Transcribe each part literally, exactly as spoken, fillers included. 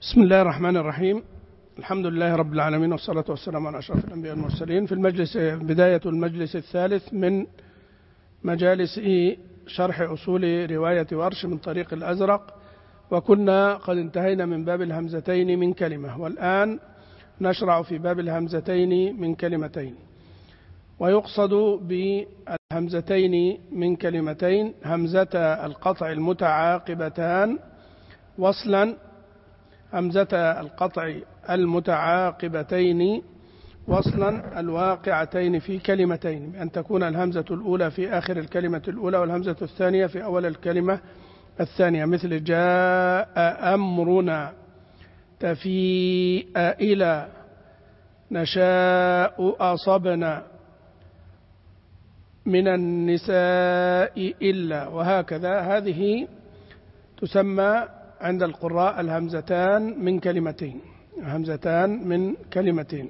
بسم الله الرحمن الرحيم. الحمد لله رب العالمين، والصلاة والسلام على أشرف الأنبياء والمرسلين. في المجلس بداية المجلس الثالث من مجالس شرح أصول رواية ورش من طريق الأزرق، وكنا قد انتهينا من باب الهمزتين من كلمة، والآن نشرع في باب الهمزتين من كلمتين. ويقصد بالهمزتين من كلمتين همزة القطع المتعاقبتان وصلا، همزة القطع المتعاقبتين وصلا الواقعتين في كلمتين، بأن تكون الهمزة الأولى في آخر الكلمة الأولى والهمزة الثانية في أول الكلمة الثانية، مثل جاء أمرنا، تفيء إلى، نشاء أصبنا، من النساء إلا، وهكذا. هذه تسمى عند القراء الهمزتان من كلمتين، همزتان من كلمتين،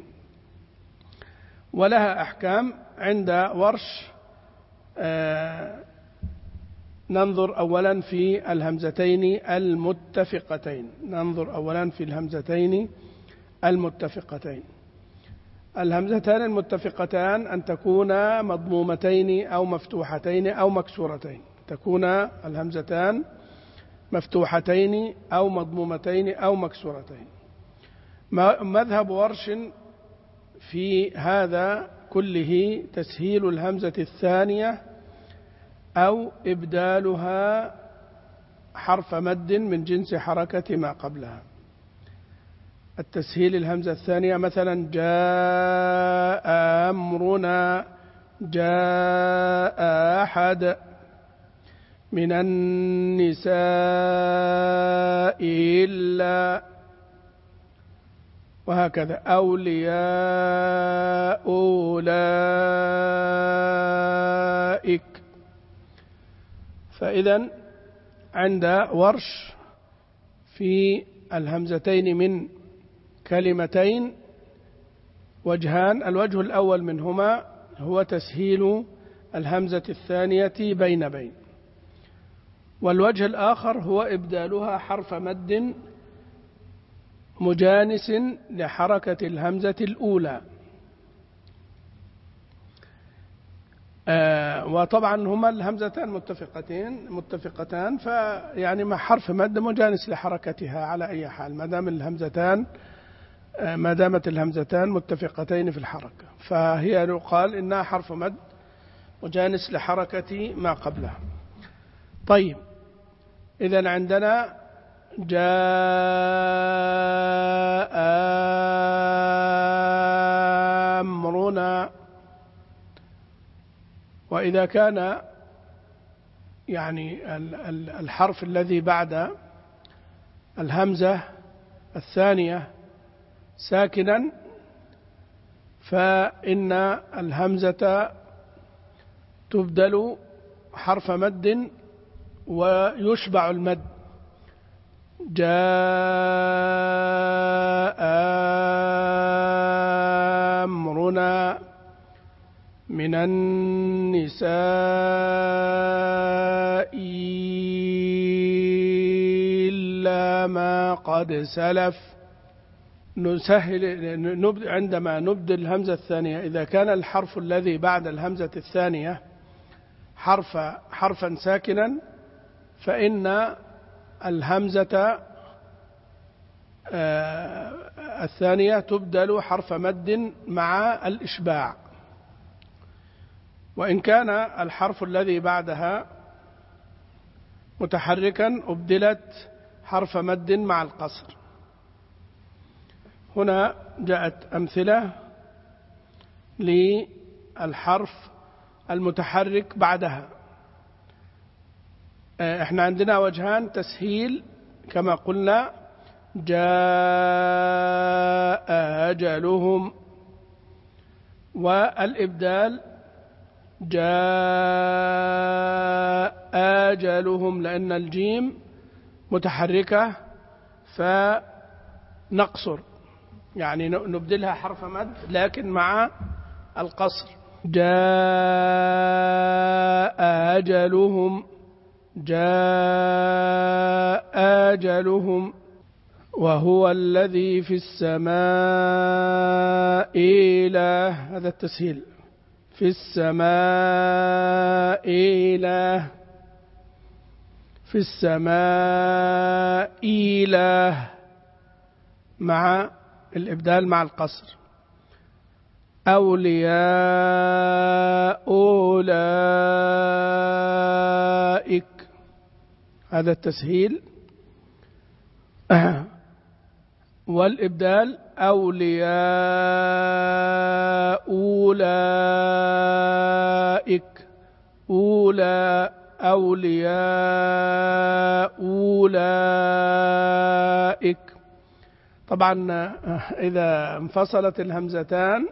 ولها أحكام. عند ورش آه ننظر أولا في الهمزتين المتفقتين ننظر أولا في الهمزتين المتفقتين الهمزتان المتفقتان أن تكونا مضمومتين أو مفتوحتين أو مكسورتين، تكون الهمزتان مفتوحتين أو مضمومتين أو مكسورتين. مذهب ورش في هذا كله تسهيل الهمزة الثانية أو إبدالها حرف مد من جنس حركة ما قبلها. التسهيل الهمزة الثانية مثلا جاء أمرنا، جاء أحد، من النساء إلا، وهكذا. أولياء أولئك. فإذا عند ورش في الهمزتين من كلمتين وجهان. الوجه الأول منهما هو تسهيل الهمزة الثانية بين بين، والوجه الآخر هو إبدالها حرف مد مجانس لحركة الهمزة الأولى. آه وطبعا هما الهمزتان متفقتين متفقتان فيعني مع حرف مد مجانس لحركتها على أي حال، ما دام الهمزتان آه ما دامت الهمزتان متفقتين في الحركة، فهي يقال إنها حرف مد مجانس لحركة ما قبلها. طيب، إذن عندنا جاء أمرنا، وإذا كان يعني الحرف الذي بعد الهمزة الثانية ساكنا، فإن الهمزة تبدل حرف مد ويشبع المد. جاء أمرنا، من النساء إلا ما قد سلف. نسهل عندما نبدل الهمزة الثانية، إذا كان الحرف الذي بعد الهمزة الثانية حرف حرفا ساكنا، فإن الهمزة الثانية تبدل حرف مد مع الإشباع. وإن كان الحرف الذي بعدها متحركا أبدلت حرف مد مع القصر. هنا جاءت أمثلة للحرف المتحرك بعدها. احنا عندنا وجهان تسهيل كما قلنا، جاء أجلهم، والإبدال جاء أجلهم، لأن الجيم متحركة فنقصر، يعني نبدلها حرف مد لكن مع القصر. جاء أجلهم، جاء أجلهم. وهو الذي في السماء إله، هذا التسهيل، في السماء إله، في السماء إله مع الإبدال مع القصر. أولياء أولئك، هذا التسهيل، والإبدال أولياء أولئك، أولى أولياء أولئك. طبعا إذا انفصلت الهمزتان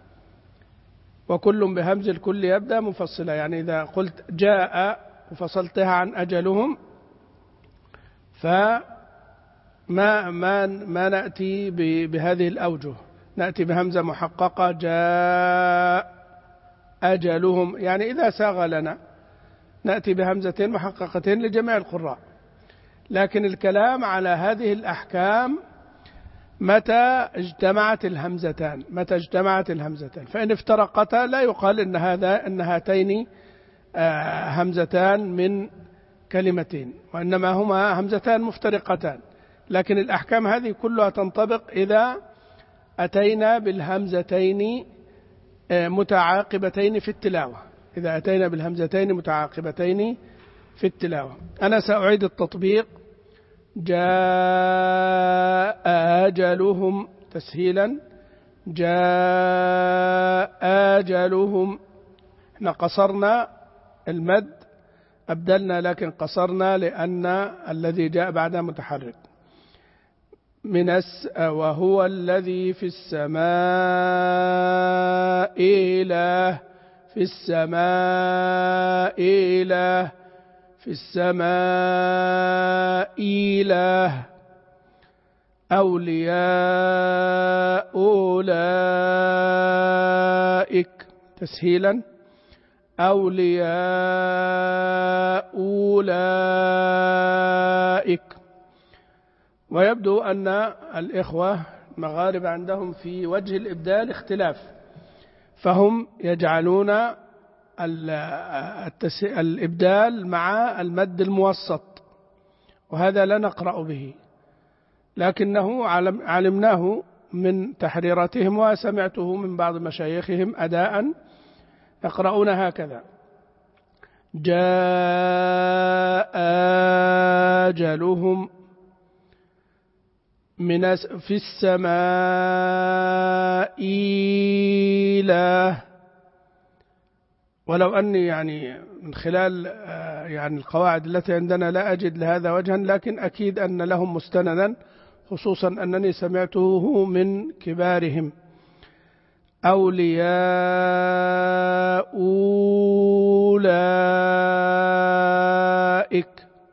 وكل بهمز الكل يبدأ مفصلة، يعني إذا قلت جاء وفصلتها عن أجلهم فما ما ما نأتي بهذه الأوجه، نأتي بهمزة محققة جاء أجلهم، يعني إذا ساغ لنا نأتي بهمزتين محققتين لجميع القراء. لكن الكلام على هذه الأحكام متى اجتمعت الهمزتان، متى اجتمعت الهمزتان، فإن افترقتا لا يقال إن هذا إن هاتين همزتان من كلمتين، وإنما هما همزتان مفترقتان. لكن الأحكام هذه كلها تنطبق إذا أتينا بالهمزتين متعاقبتين في التلاوة، إذا أتينا بالهمزتين متعاقبتين في التلاوة. أنا سأعيد التطبيق. جاء أجلهم تسهيلا، جاء أجلهم، احنا قصرنا المد، أبدلنا لكن قصرنا لأن الذي جاء بعدها متحرك. من الس... وهو الذي في السماء إله، في السماء إله، في السماء إله، أولياء أولئك تسهيلا، أولياء أولئك. ويبدو أن الإخوة المغاربة عندهم في وجه الإبدال اختلاف، فهم يجعلون الإبدال مع المد الموسط، وهذا لا نقرأ به، لكنه علمناه من تحريراتهم وسمعته من بعض مشايخهم أداء يقرؤون هكذا: جاء أجلهم من في السماء إله. ولو أني يعني من خلال يعني القواعد التي عندنا لا أجد لهذا وجها، لكن أكيد أن لهم مستندا، خصوصا أنني سمعته من كبارهم. أولياء أولئك.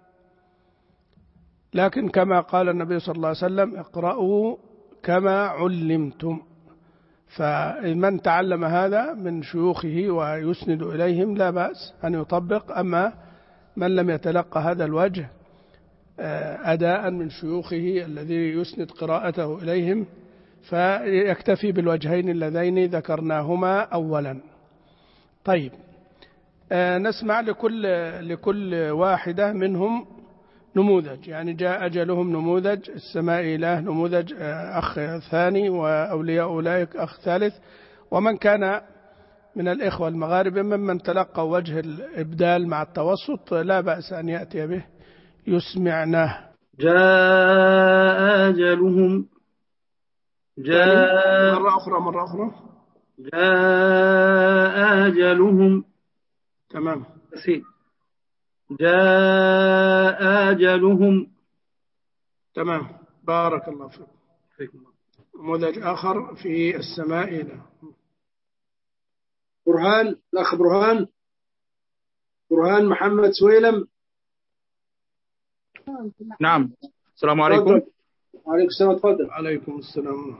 لكن كما قال النبي صلى الله عليه وسلم: اقرأوا كما علمتم. فمن تعلم هذا من شيوخه ويسند إليهم لا بأس أن يطبق، أما من لم يتلقى هذا الوجه أداء من شيوخه الذي يسند قراءته إليهم فيكتفي بالوجهين اللذين ذكرناهما أولا. طيب، نسمع لكل لكل واحدة منهم نموذج، يعني جاء أجلهم نموذج، السماء إله نموذج أخ ثاني، وأولياء أولئك أخ ثالث. ومن كان من الإخوة المغاربة ممن تلقى وجه الإبدال مع التوسط لا بأس أن يأتي به يسمعناه. جاء أجلهم، جاء مرة أخرى مرة أخرى جاء أجلهم. تمام. جاء أجلهم. تمام، بارك الله فيكم. نموذج آخر في السماء إله. برهان، الأخ برهان برهان محمد سويلم. نعم، السلام عليكم. وعليكم السلام، تفضل. عليكم السلام.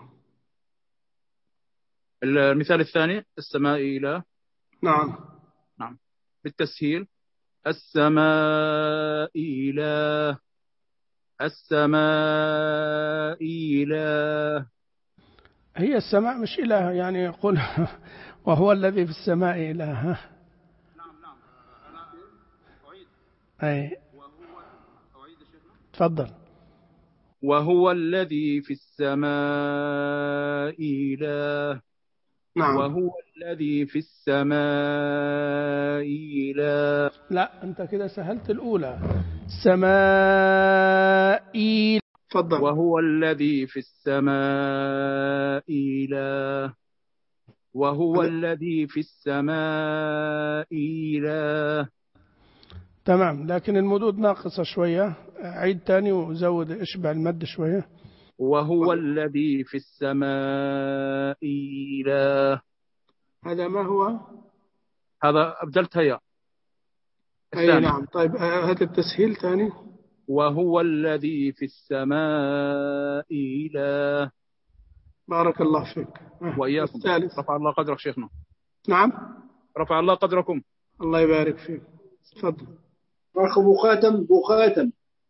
المثال الثاني السماء إله. نعم نعم بالتسهيل: السماء إله، السماء إله. هي السماء مش إله، يعني يقول وهو الذي في السماء إله. نعم نعم أنا أعيد. أي وهو أعيد شيخنا. تفضل. وهو الذي في السماء إله. نعم. وهو الذي في السماء إله. لا أنت كده سهلت الأولى. سمائي. تفضل. وهو الذي في السماء إله. وهو الذي في السماء إله. تمام، لكن المدود ناقصة شوية، عيد تاني وزود اشبع المد شوية. وهو الذي في السماء إله. هذا ما هو؟ هذا أبدلت هيا. أي نعم. طيب هذا التسهيل ثاني. وهو الذي في السماء إله. بارك الله فيك. وإياكم. الثالث. رفع الله قدرك شيخنا. نعم. رفع الله قدركم. الله يبارك فيك. تفضل. أخ أبو خاتم أبو خاتم.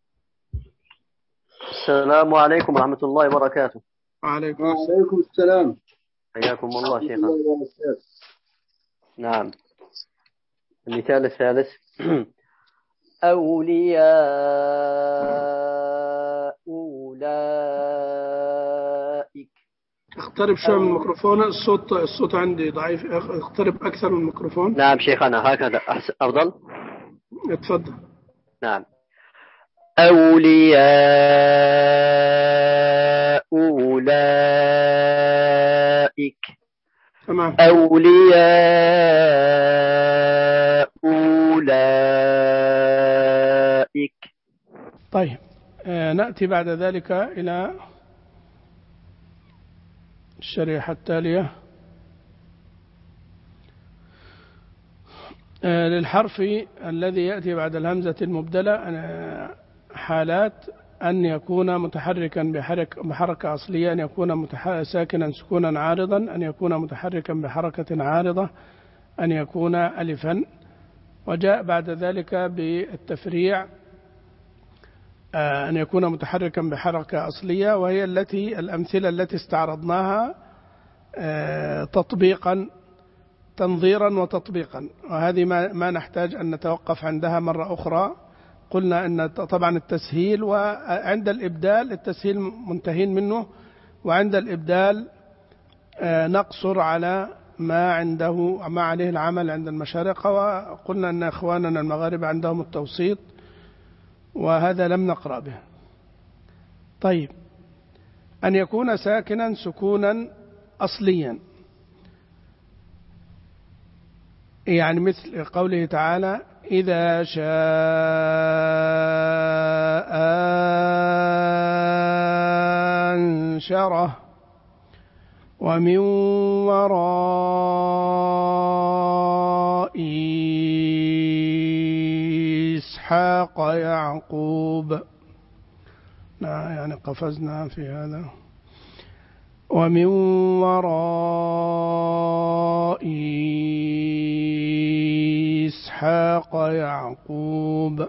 السلام عليكم ورحمة الله وبركاته. وعليكم وعليكم السلام. حياكم الله ورحمة شيخنا. الله وبركاته. نعم. المثال الثالث أولياء أولئك. اقترب شوي من الميكروفون، الصوت الصوت عندي ضعيف، اقترب أكثر من الميكروفون. نعم شيخنا هكذا أفضل. اتفضل. نعم. أولياء أولئك. تمام. أولياء أولئك. طيب آه نأتي بعد ذلك إلى الشريحة التالية. آه للحرف الذي يأتي بعد الهمزة المبدلة حالات: أن يكون متحركا بحرك بحركة أصلية، أن يكون ساكنا سكونا عارضا، أن يكون متحركا بحركة عارضة، أن يكون ألفا. وجاء بعد ذلك بالتفريع أن يكون متحركا بحركة أصلية، وهي التي الأمثلة التي استعرضناها تطبيقا تنظيرا وتطبيقا، وهذه ما, ما نحتاج أن نتوقف عندها مرة أخرى. قلنا أن طبعا التسهيل، وعند الإبدال التسهيل منتهين منه، وعند الإبدال نقصر على ما عنده ما عليه العمل عند المشارقة، وقلنا أن إخواننا المغاربة عندهم التوسيط، وهذا لم نقرأ به. طيب، أن يكون ساكنا سكونا أصليا، يعني مثل قوله تعالى: إذا شاء أنشره، ومن وراء إسحاق يعقوب. يعني قفزنا في هذا. ومن وراء إسحاق يعقوب.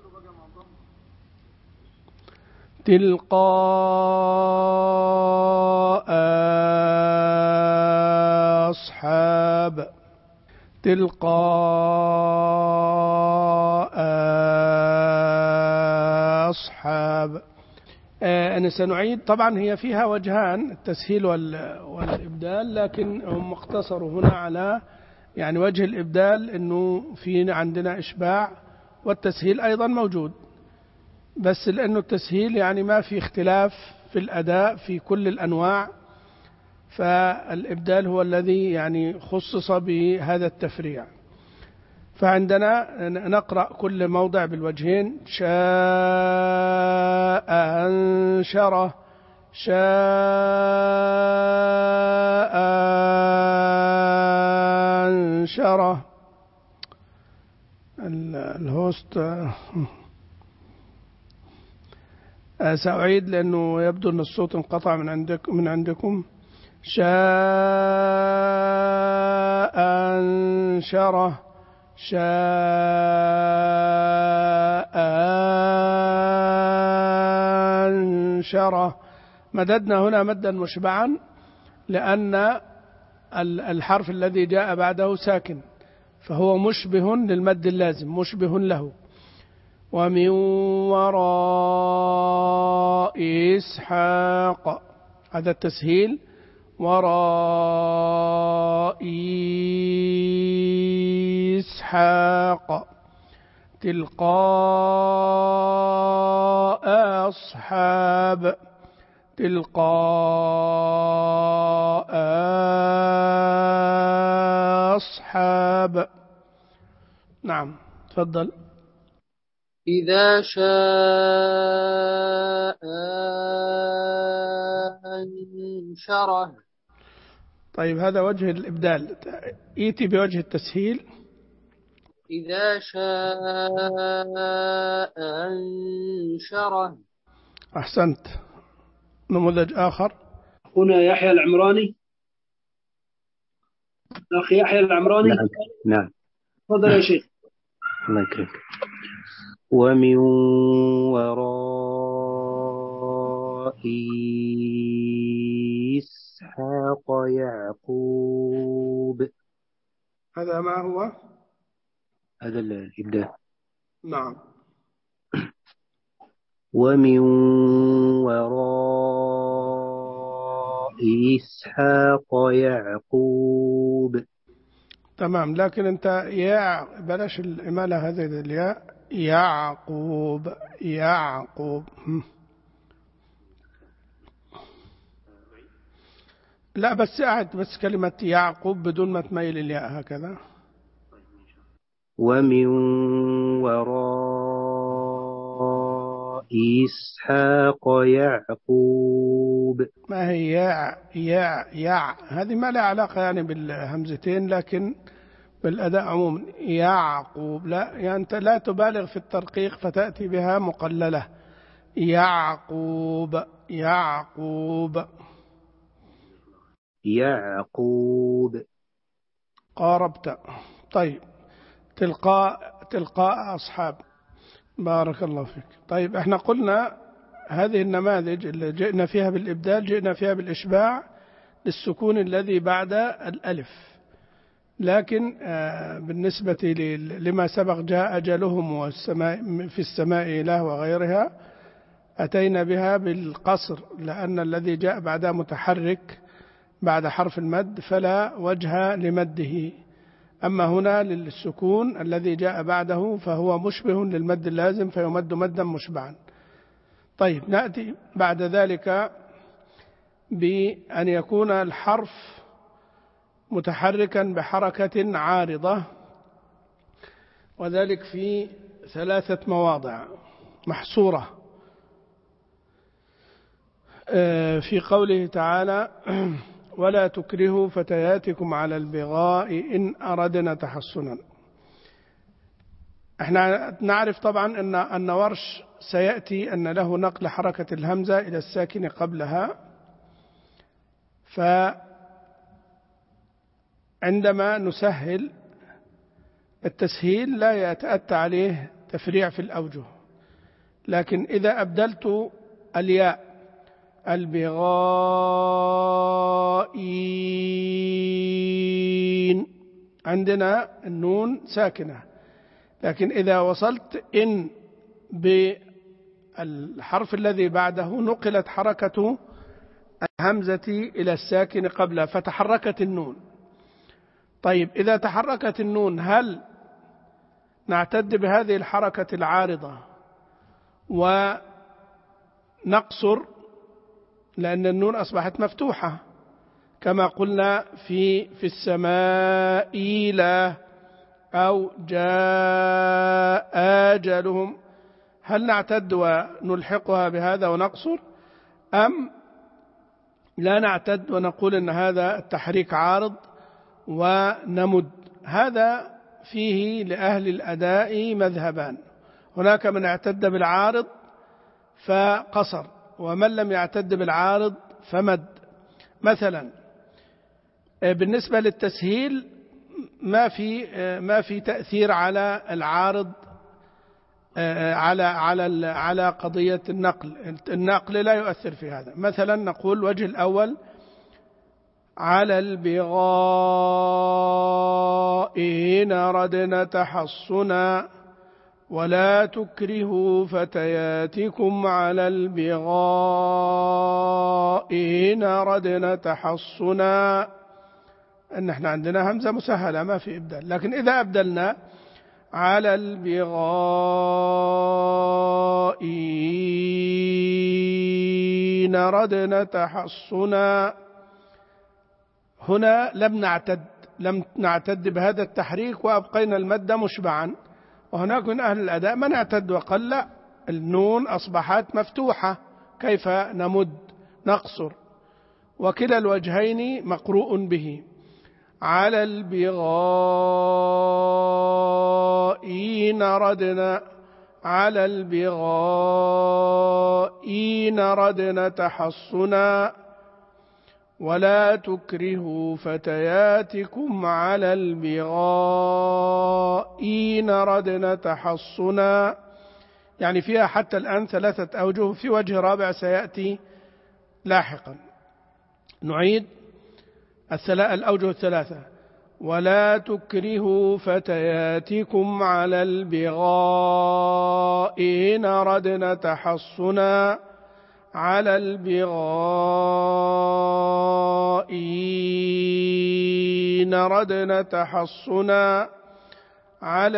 تلقاء أصحاب. تلقاء أصحاب. أنا سنعيد. طبعا هي فيها وجهان، التسهيل والإبدال، لكن هم اقتصروا هنا على يعني وجه الإبدال، أنه في عندنا إشباع، والتسهيل أيضا موجود، بس لأنه التسهيل يعني ما في اختلاف في الأداء في كل الأنواع، فالإبدال هو الذي يعني خصص بهذا التفريع. فعندنا نقرأ كل موضع بالوجهين: شاء أنشره، شاء أنشره. الهوست سأعيد لأنه يبدو أن الصوت انقطع من عندكم من عندكم. شاء أنشره، شاء شره. مددنا هنا مدا مشبعا لأن الحرف الذي جاء بعده ساكن، فهو مشبه للمد اللازم، مشبه له. ومن وراء إسحاق، هذا التسهيل، وراء إسحاق. تلقاء أصحاب، تلقاء أصحاب. نعم تفضل. إذا شاء أنشره. طيب هذا وجه الإبدال، إيتي بوجه التسهيل. إذا شاء أنشره. أحسنت. نموذج آخر. هنا يحيى العمراني، أخي يحيى العمراني. نعم نعم. تفضل يا شيخ. الله يكرمك. ومن وراء إسحاق يعقوب. هذا ما هو؟ هذا الإبدال. نعم. ومن وراء إسحاق يعقوب. تمام، لكن أنت يا بلاش الإمالة هذه الياء. يعقوب، يعقوب. لا بس قاعد بس كلمة يعقوب بدون ما تميل الياء هكذا. ومن وراء إسحاق يعقوب. ما هي يا يا يا هذه ما لها علاقة يعني بالهمزتين، لكن بالأداء عموما. يعقوب، لا يعني أنت لا تبالغ في الترقيق فتأتي بها مقللة. يعقوب، يعقوب، يعقوب. قاربت. طيب تلقاء، تلقاء أصحاب. بارك الله فيك. طيب احنا قلنا هذه النماذج اللي جئنا فيها بالإبدال جئنا فيها بالإشباع للسكون الذي بعد الألف، لكن بالنسبة لما سبق جاء أجلهم والسماء في السماء إله وغيرها أتينا بها بالقصر، لأن الذي جاء بعدها متحرك بعد حرف المد فلا وجه لمده. أما هنا للسكون الذي جاء بعده فهو مشبه للمد اللازم فيمد مدا مشبعا. طيب نأتي بعد ذلك بأن يكون الحرف متحركا بحركة عارضة، وذلك في ثلاثة مواضع محصورة في قوله تعالى: ولا تكرهوا فتياتكم على البغاء إن أردنا تحصنا. احنا نعرف طبعا أن أن ورش سيأتي أن له نقل حركة الهمزة إلى الساكن قبلها، فعندما نسهل التسهيل لا يتأتى عليه تفريع في الأوجه، لكن إذا أبدلت الياء البغائين عندنا النون ساكنة، لكن إذا وصلت إن بالحرف الذي بعده نقلت حركة الهمزة إلى الساكن قبلها فتحركت النون. طيب إذا تحركت النون هل نعتد بهذه الحركة العارضة ونقصر لأن النون أصبحت مفتوحة كما قلنا في في السماء إلى أو جاء آجلهم؟ هل نعتد ونلحقها بهذا ونقصر أم لا نعتد ونقول إن هذا التحريك عارض ونمد؟ هذا فيه لأهل الأداء مذهبان، هناك من اعتد بالعارض فقصر ومن لم يعتد بالعارض فمد. مثلا بالنسبة للتسهيل ما في ما في تأثير على العارض على على على قضية النقل. النقل لا يؤثر في هذا. مثلا نقول وجه الأول على البغاء إن أردنا تحصنا ولا تكرهوا فتياتكم على البغاء إن أردنا تحصنا. أن احنا عندنا همزة مسهلة ما في إبدال، لكن إذا أبدلنا على البغاء إن أردنا تحصنا، هنا لم نعتد لم نعتد بهذا التحريك وأبقينا المد مشبعا. وهناك من أهل الأداء من اعتد وقال لا، النون أصبحت مفتوحة كيف نمد نقصر، وكلا الوجهين مقروء به. على البغاء إن أردنا على البغاء إن أردنا تحصنا ولا تكرهوا فتياتكم على البغاء إن أردنا تحصنا. يعني فيها حتى الآن ثلاثة أوجه، في وجه رابع سيأتي لاحقا. نعيد الأوجه الثلاثة. ولا تكرهوا فتياتكم على البغاء إن أردنا تحصنا على البغاء إن أردنا تحصنا على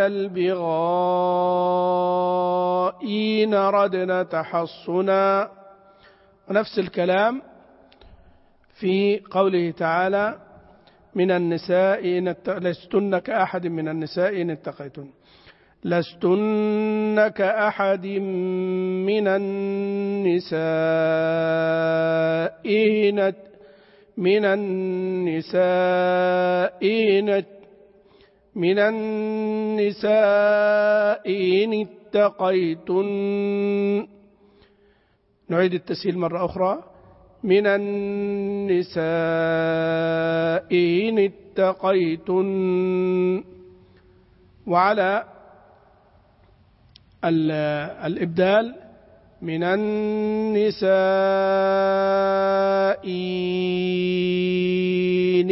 البغاء إن أردنا تحصنا. ونفس الكلام في قوله تعالى من النساء إن لستن كأحد من النساء إن اتقيتن. لستن كأحد من النساء إن من النساء إن من النساء إن اتقيتن. نعيد التسهيل مرة أخرى. من النساء إن اتقيتن. وعلى الإبدال من النساء إن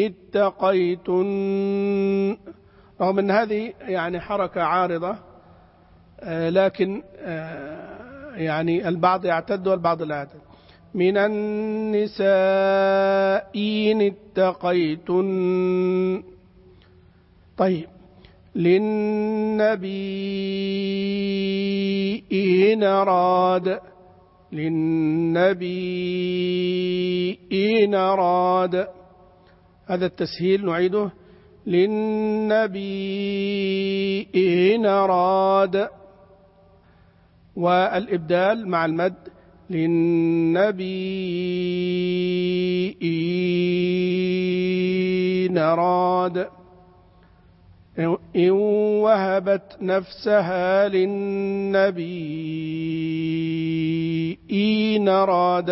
اتقيتن، رغم أن هذه يعني حركة عارضة، لكن يعني البعض يعتد والبعض لا يعتد. من النساء إن اتقيتن. طيب للنبي إن أراد للنبي إن أراد، هذا التسهيل نعيده. للنبي إن أراد، والإبدال مع المد للنبي إن أراد. إن وهبت نفسها للنبي إن أراد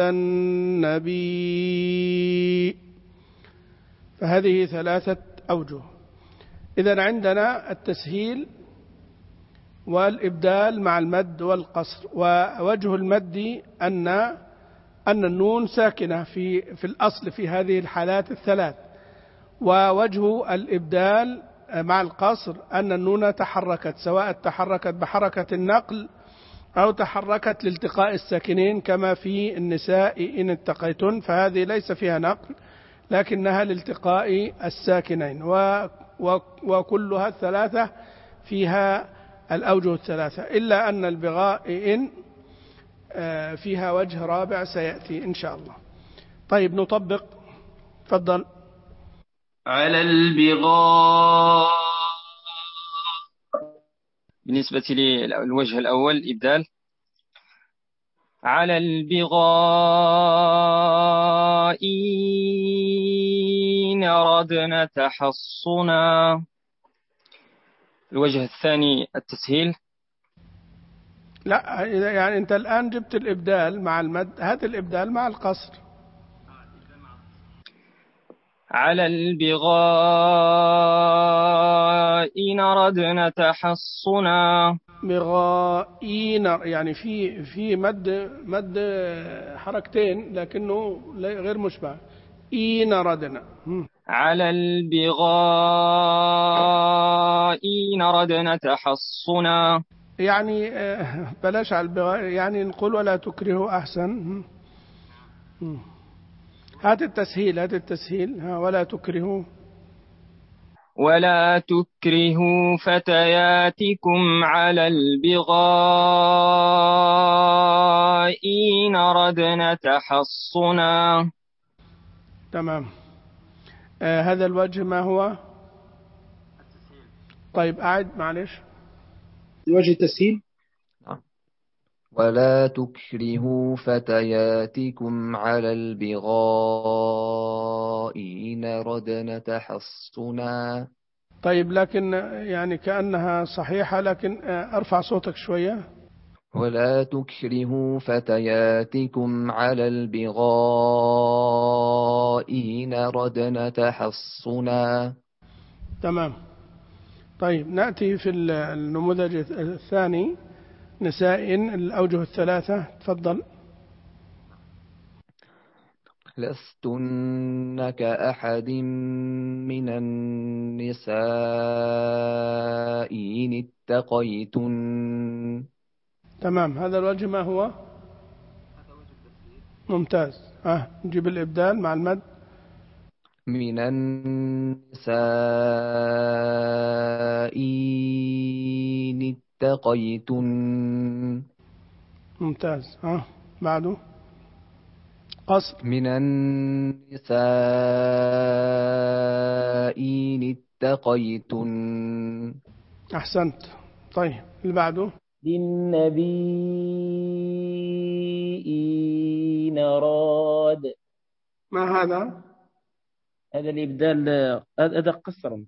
النبي. فهذه ثلاثة أوجه. إذن عندنا التسهيل والإبدال مع المد والقصر. ووجه المد أن أن النون ساكنة في في الأصل في هذه الحالات الثلاث، ووجه الإبدال مع القصر أن النون تحركت، سواء تحركت بحركة النقل أو تحركت لالتقاء الساكنين كما في النساء إن اتقيتن، فهذه ليس فيها نقل لكنها لالتقاء الساكنين. وكلها الثلاثة فيها الأوجه الثلاثة، إلا أن البغاء إن فيها وجه رابع سيأتي إن شاء الله. طيب نطبق. تفضل. على البغاء. بالنسبة للوجه الأول إبدال على البغاء إن أردنا تحصنا. الوجه الثاني التسهيل. لا يعني أنت الآن جبت الإبدال مع المد، هذا الإبدال مع القصر. على البغاء إن أردنا تحصنا. بغائين، يعني في في مد مد حركتين لكنه غير مشبع. إين ردنا. على البغاء ردنا تحصنا. يعني بلاش على البغاء، يعني نقول ولا تكرهوا أحسن. هات التسهيل، هات التسهيل. ها ولا تكرهوا. ولا تكرهوا فتياتكم على البغاء إن ردنا تحصنا. تمام. آه هذا الوجه ما هو؟ طيب أعد معلش. وجه التسهيل. ولا تكرهوا فتياتكم على البغاء إن ردنا تحصنا. طيب لكن يعني كأنها صحيحة، لكن أرفع صوتك شوية. ولا تكرهوا فتياتكم على البغاء إن ردنا تحصنا. تمام. طيب نأتي في النموذج الثاني، نساء، الأوجه الثلاثة. تفضل. لستن كأحد من النساء إن اتقيتن. تمام. هذا الوجه ما هو؟ ممتاز. ها نجيب الإبدال مع المد. من النساء إن اتقيتن. ممتاز. ها بعده قصر. من النساء إن اتقيتن. أحسنت. طيب اللي بعده. للنبي إن أراد. ما هذا؟ هذا الإبدال، هذا قصر.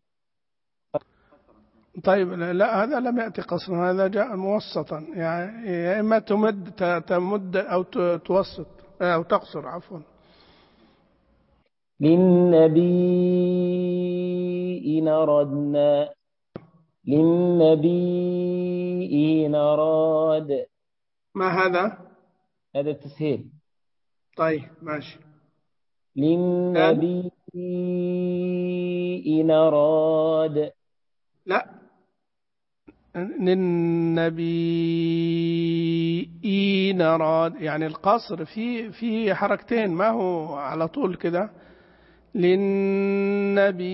طيب لا، هذا لم يأتي قصرا، هذا جاء موسطا، يعني يا إما تمد تمد أو توسط أو تقصر، عفوا. للنبي إن أردنا. للنبي إن أراد. ما هذا؟ هذا التسهيل. طيب ماشي. للنبي إن أراد. لا، للنبي إن أراد، يعني القصر في في حركتين، ما هو على طول كده. للنبي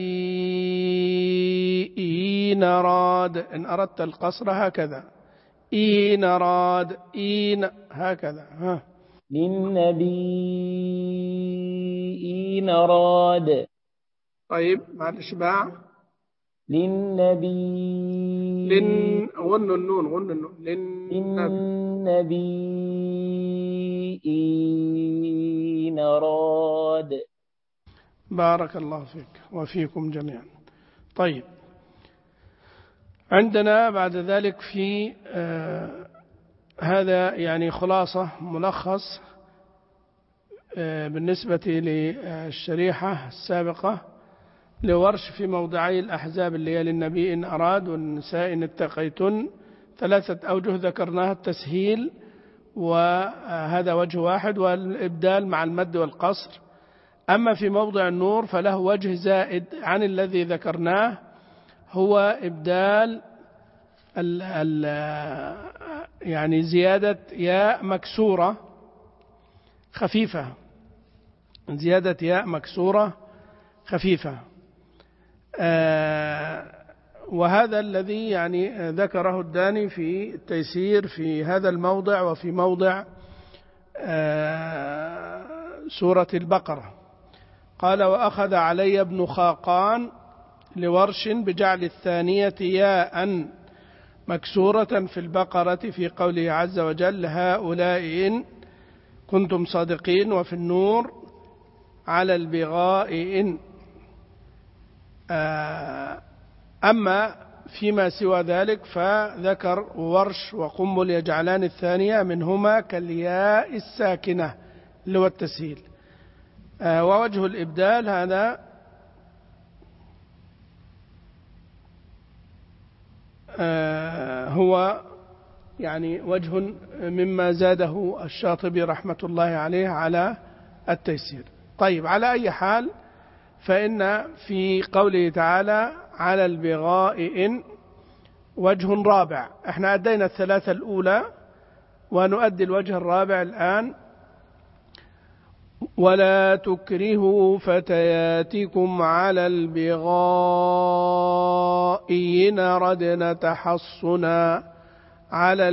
إن أراد، إن أردت القصر هكذا. إن أراد، إن هكذا. ها للنبي إن أراد. طيب مع الإشباع. للنبي لن غن النون، غن النون. للنبي إن أراد. بارك الله فيك وفيكم جميعا. طيب عندنا بعد ذلك في آه هذا يعني خلاصة ملخص آه بالنسبة للشريحة السابقة لورش في موضعي الأحزاب اللي هي للنبي إن أراد والنساء إن اتقيتن. ثلاثة أوجه ذكرناها: التسهيل، وهذا وجه واحد، والإبدال مع المد والقصر. أما في موضع النور فله وجه زائد عن الذي ذكرناه، هو إبدال ال ال يعني زيادة ياء مكسورة خفيفة، زيادة ياء مكسورة خفيفة. آه وهذا الذي يعني ذكره الداني في التيسير في هذا الموضع وفي موضع آه سورة البقرة. قال: وأخذ علي ابن خاقان لورش بجعل الثانية ياء مكسورة في البقرة في قوله عز وجل: هؤلاء إن كنتم صادقين، وفي النور على البغاء إن. أما فيما سوى ذلك فذكر ورش وقنبل يجعلان الثانية منهما كالياء الساكنة اللي هو التسهيل. ووجه الإبدال هذا هو يعني وجه مما زاده الشاطبي رحمة الله عليه على التيسير. طيب، على أي حال، فإن في قوله تعالى على البغاء إن وجه رابع. احنا أدينا الثلاثة الأولى ونؤدي الوجه الرابع الآن. ولا تكرهوا فتياتكم على البغاء إن أردنا تحصنا على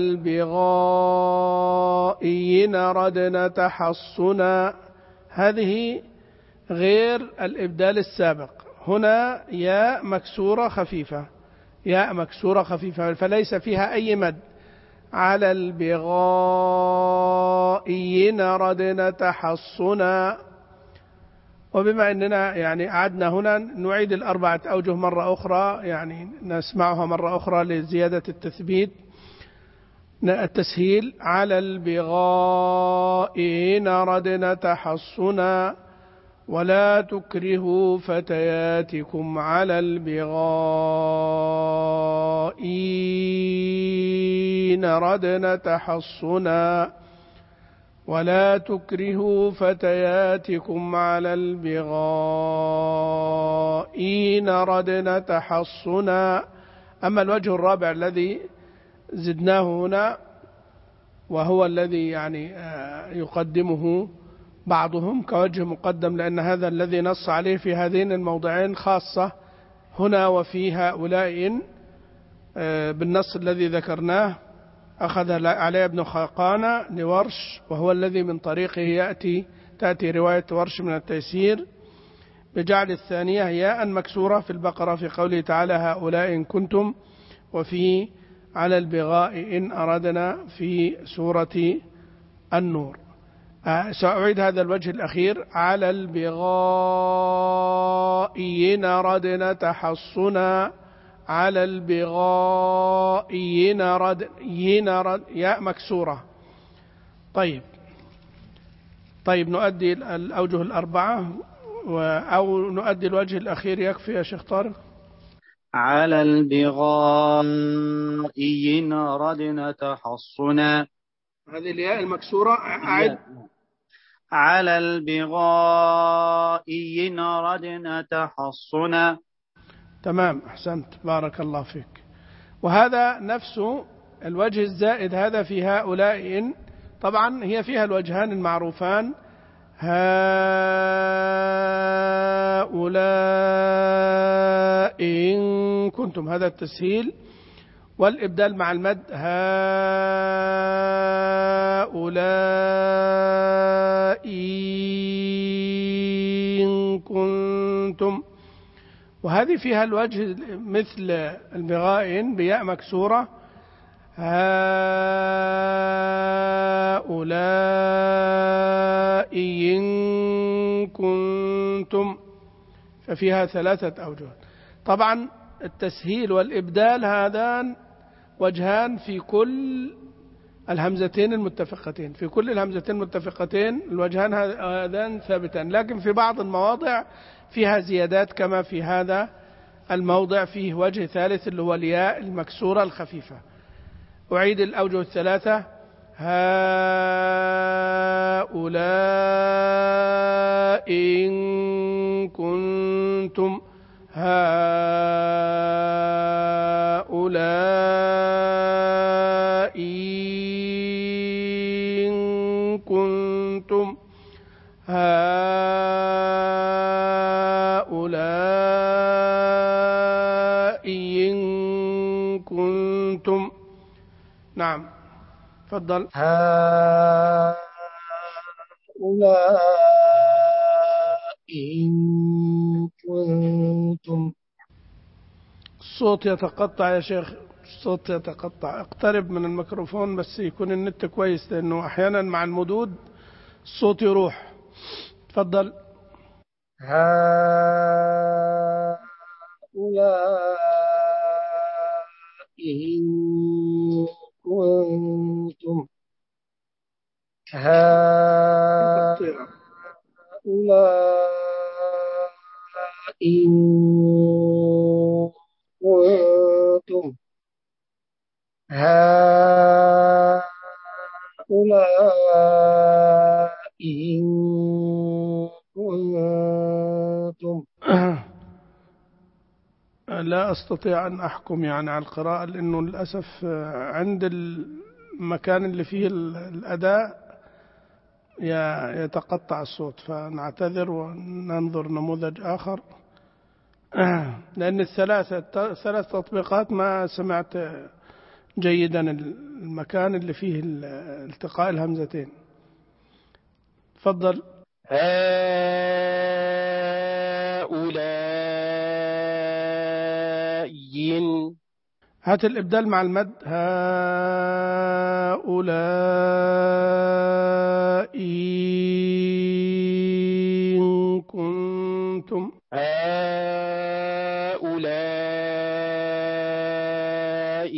البغاء إن أردنا تحصنا. هذه غير الإبدال السابق. هنا ياء مكسورة خفيفة، ياء مكسورة خفيفة فليس فيها أي مد. على البغاء إن أردنا تحصنا. وبما أننا يعني أعدنا هنا نعيد الأربعة أوجه مرة أخرى، يعني نسمعها مرة أخرى لزيادة التثبيت. التسهيل على البغاء إن أردنا تحصنا ولا تكرهوا فتياتكم على البغاء إن أردنا تحصنا ولا تكرهوا فتياتكم على البغاء إن أردنا تحصنا. أما الوجه الرابع الذي زدناه هنا وهو الذي يعني يقدمه بعضهم كوجه مقدم، لأن هذا الذي نص عليه في هذين الموضعين خاصة هنا وفي هؤلاء إن بالنص الذي ذكرناه أخذ عليه ابن خاقان لورش، وهو الذي من طريقه يأتي تأتي رواية ورش من التيسير بجعل الثانية ياء مكسورة في البقرة في قوله تعالى هؤلاء إن كنتم، وفي على البغاء إن أردنا في سورة النور. سأعيد هذا الوجه الأخير. على البغاء إن أردنا تحصنا على البغاء إن أردنا ياء مكسورة. طيب طيب نؤدي الأوجه الأربعة أو نؤدي الوجه الأخير يكفي يا شيخ طارق؟ على البغاء إن أردنا تحصنا. هذه الياء المكسورة أعد. على البغاء إن أردنا تحصنا. تمام، أحسنت، بارك الله فيك. وهذا نفس الوجه الزائد هذا في هؤلاء إن، طبعا هي فيها الوجهان المعروفان هؤلاء إن كنتم، هذا التسهيل والإبدال مع المد هؤلاء إن كنتم. وهذه فيها الوجه مثل البغاء بياء مكسورة هؤلاء إن كنتم، ففيها ثلاثة أوجه. طبعا التسهيل والإبدال هذان وجهان في كل الهمزتين المتفقتين، في كل الهمزتين المتفقتين الوجهان هذان ثابتان، لكن في بعض المواضع فيها زيادات كما في هذا الموضع فيه وجه ثالث اللي هو الياء المكسورة الخفيفة. أعيد الأوجه الثلاثة هؤلاء إن كنتم هؤلاء إن كنتم هؤلاء إن كنتم. نعم، تفضل. هؤلاء إن كنتم. الصوت يتقطع يا شيخ، الصوت يتقطع. اقترب من الميكروفون بس يكون النت كويس، لأنه أحيانا مع المدود الصوت يروح. تفضل. هؤلاء إن كنتم هؤلاء إن كنتم هؤلاء هؤلاء إن كنتم. لا أستطيع أن أحكم يعني على القراءة، لأنه للأسف عند المكان اللي فيه الأداء يتقطع الصوت، فنعتذر وننظر نموذج آخر، لأن الثلاثة ثلاث تطبيقات ما سمعت جيدا المكان اللي فيه التقاء الهمزتين. تفضل. هؤلاء ين. هات الإبدال مع المد. هؤلاء إن كنتم. هؤلاء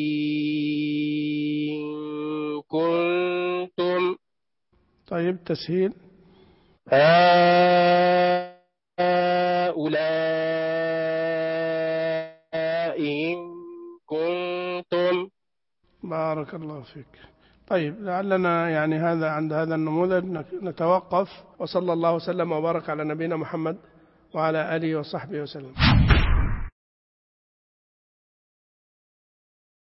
إن كنتم. طيب تسهيل. هؤلاء إن كنتم. بارك الله فيك. طيب لعلنا يعني هذا عند هذا النموذج نتوقف، وصلى الله وسلم وبارك على نبينا محمد وعلى آله وصحبه وسلم.